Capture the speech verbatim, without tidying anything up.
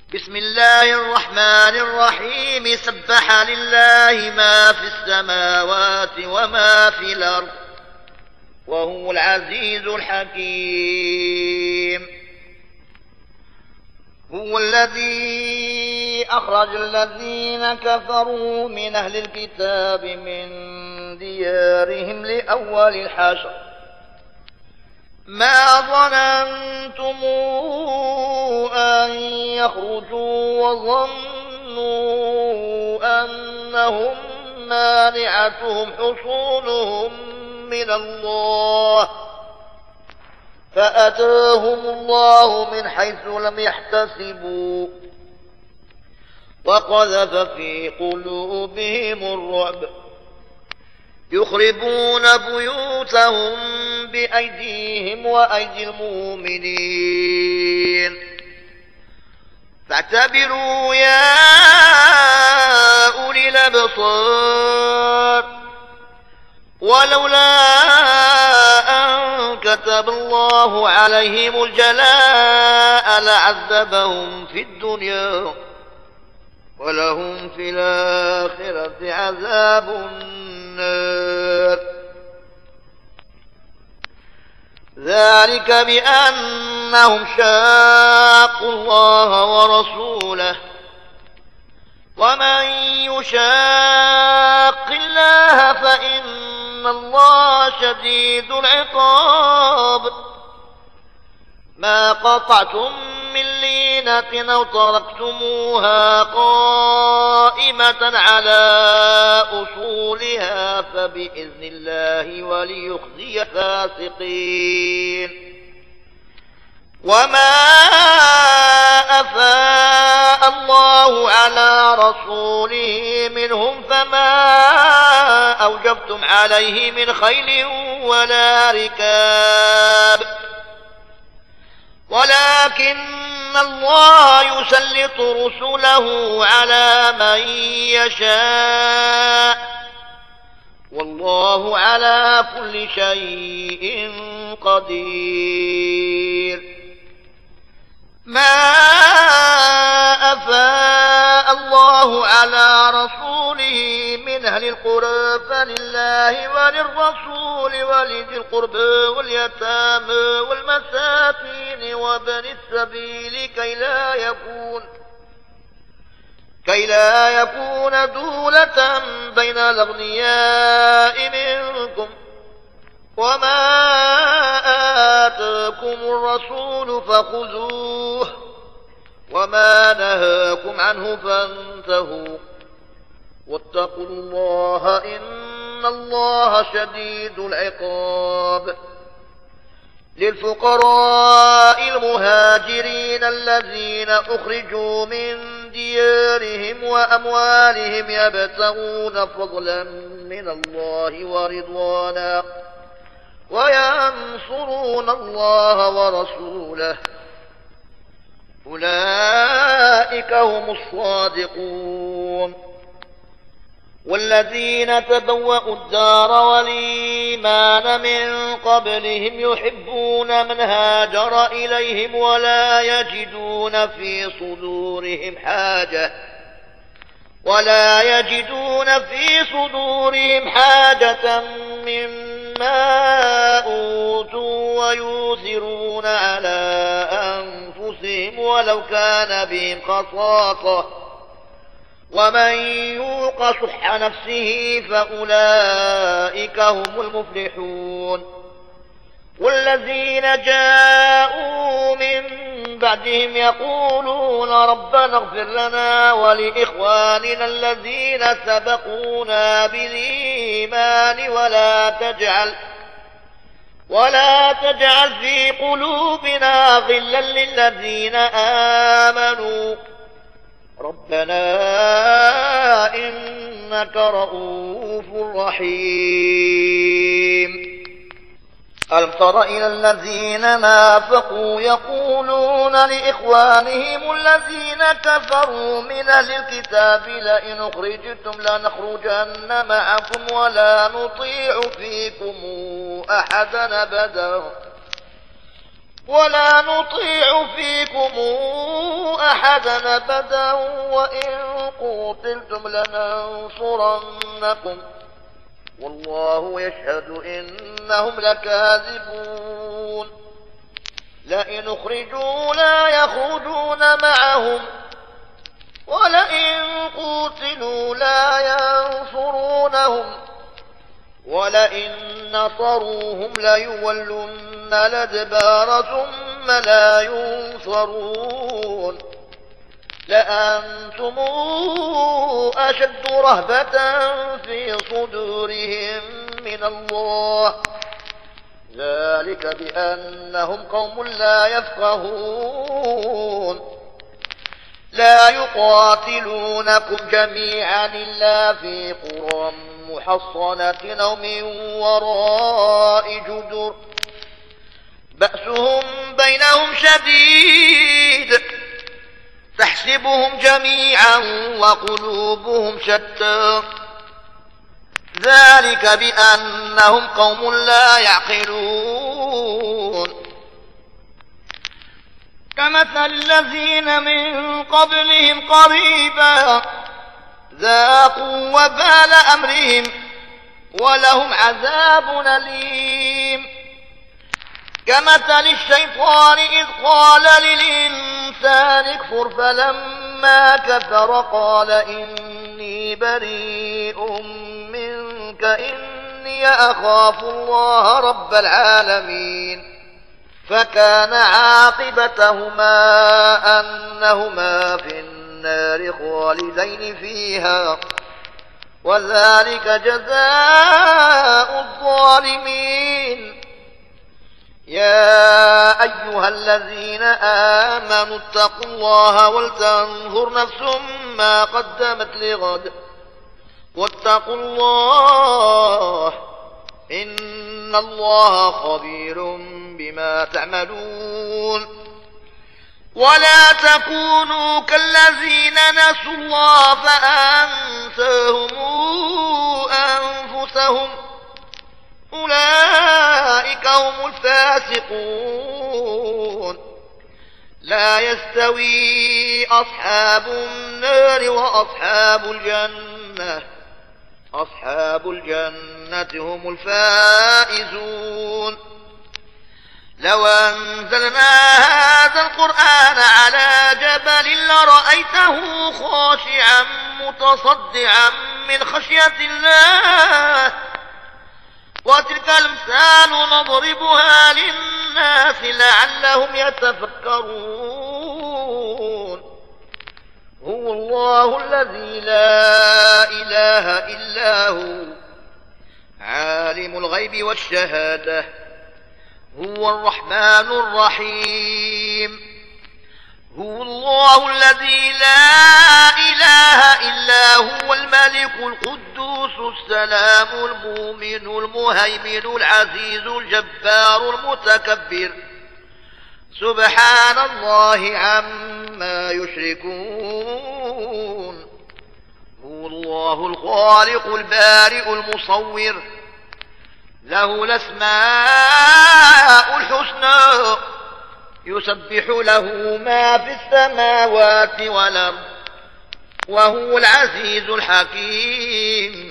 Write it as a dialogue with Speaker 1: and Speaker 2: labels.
Speaker 1: بسم الله الرحمن الرحيم سبح لله ما في السماوات وما في الأرض وهو العزيز الحكيم. هو الذي أخرج الذين كفروا من أهل الكتاب من ديارهم لأول الحشر ما ظننتم أن يخرجوا وظنوا أنهم مانعتهم حصونهم من الله فأتاهم الله من حيث لم يحتسبوا وقذف في قلوبهم الرعب يخربون بيوتهم بأيديهم وأيدي المؤمنين فاعتبروا يا أولي الأبصار ولولا أن كتب الله عليهم الجلاء لعذبهم في الدنيا ولهم في الآخرة عذاب النار. ذلك بأنهم شاقوا الله ورسوله ومن يشاق الله فإن الله شديد العقاب. ما قطعتم من لينة أو تركتموها قائمة على أصولها فبإذن الله وليخزي الفاسقين. وما أفاء الله على رسوله منهم فما أوجفتم عليه من خيل ولا ركاب ولكن الله يسلط رسله على من يشاء والله على كل شيء قدير. ما أفاء الله على رسوله من أهل القرى فلله وللرسول ولذي القربى واليتامى والمساكين وابن السبيل كي لا يكون كي لا يكون دولة بين الأغنياء منكم وما آتاكم الرسول فخذوه وما نهاكم عنه فانتهوا واتقوا الله إن الله شديد العقاب. للفقراء المهاجرين الذين أخرجوا من ديارهم وأموالهم يبتغون فضلا من الله ورضوانا وينصرون الله ورسوله أولئك هم الصادقون. والذين تبوأوا الدار والإيمان من قبلهم يحبون من هاجر إليهم ولا يجدون في صدورهم حاجة ولا يجدون في صدورهم حاجة مما أوتوا ويؤثرون على أنفسهم ولو كان بهم خصاصة ومن يوق شح نفسه فأولئك هم المفلحون. والذين جاءوا من بعدهم يقولون ربنا اغفر لنا ولإخواننا الذين سبقونا بالإيمان ولا تجعل ولا تجعل في قلوبنا غلا للذين آمنوا ربنا إنك رؤوف رحيم. ألم تر إلى الذين نافقوا يقولون لإخوانهم الذين كفروا من أهل الكتاب لئن أخرجتم لنخرجن معكم ولا نطيع فيكم أحدا أبدا ولا نطيع فيكم أحدا أبدا وإن قتلتم لننصرنكم والله يشهد إنهم لكاذبون لئن أخرجوا لا يخرجون معهم ولئن قتلوا لا ينصرونهم ولئن نصروهم ليولن الأدبار ثم لا ينصرون لأنتم أشد رهبة في صدورهم من الله ذلك بأنهم قوم لا يفقهون لا يقاتلونكم جميعا إلا في قرى محصنة أو من وراء جدر بأسهم بينهم شديد تحسبهم جميعا وقلوبهم شتى ذلك بأنهم قوم لا يعقلون كمثل الذين من قبلهم قريبا ذاقوا وبال أمرهم ولهم عذاب أليم كمثل الشيطان إذ قال للإنسان اكفر فلما كفر قال إني بريء منك إني أخاف الله رب العالمين فكان عاقبتهما أنهما في النار خالدين فيها وذلك جزاء الظالمين يا أيها الذين آمنوا اتقوا الله ولتنظر نفس ما قدمت لغد واتقوا الله إن الله خبير بما تعملون ولا تكونوا كالذين نسوا الله فأنساهم أنفسهم أولئك هم الفاسقون لا يستوي أصحاب النار وأصحاب الجنة أصحاب الجنة هم الفائزون لو أنزلنا هذا القرآن على جبل لرأيته خاشعا متصدعا من خشية الله وتلك الأمثال نضربها للناس لعلهم يتفكرون هو الله الذي لا إله إلا هو عالم الغيب والشهادة هو الرحمن الرحيم هو الله الذي لا إله إلا هو الملك القدوس السلام المؤمن المهيمن العزيز الجبار المتكبر سبحان الله عما يشركون هو الله الخالق البارئ المصور له الأسماء الحسنى يسبح له ما في السماوات والأرض وهو العزيز الحكيم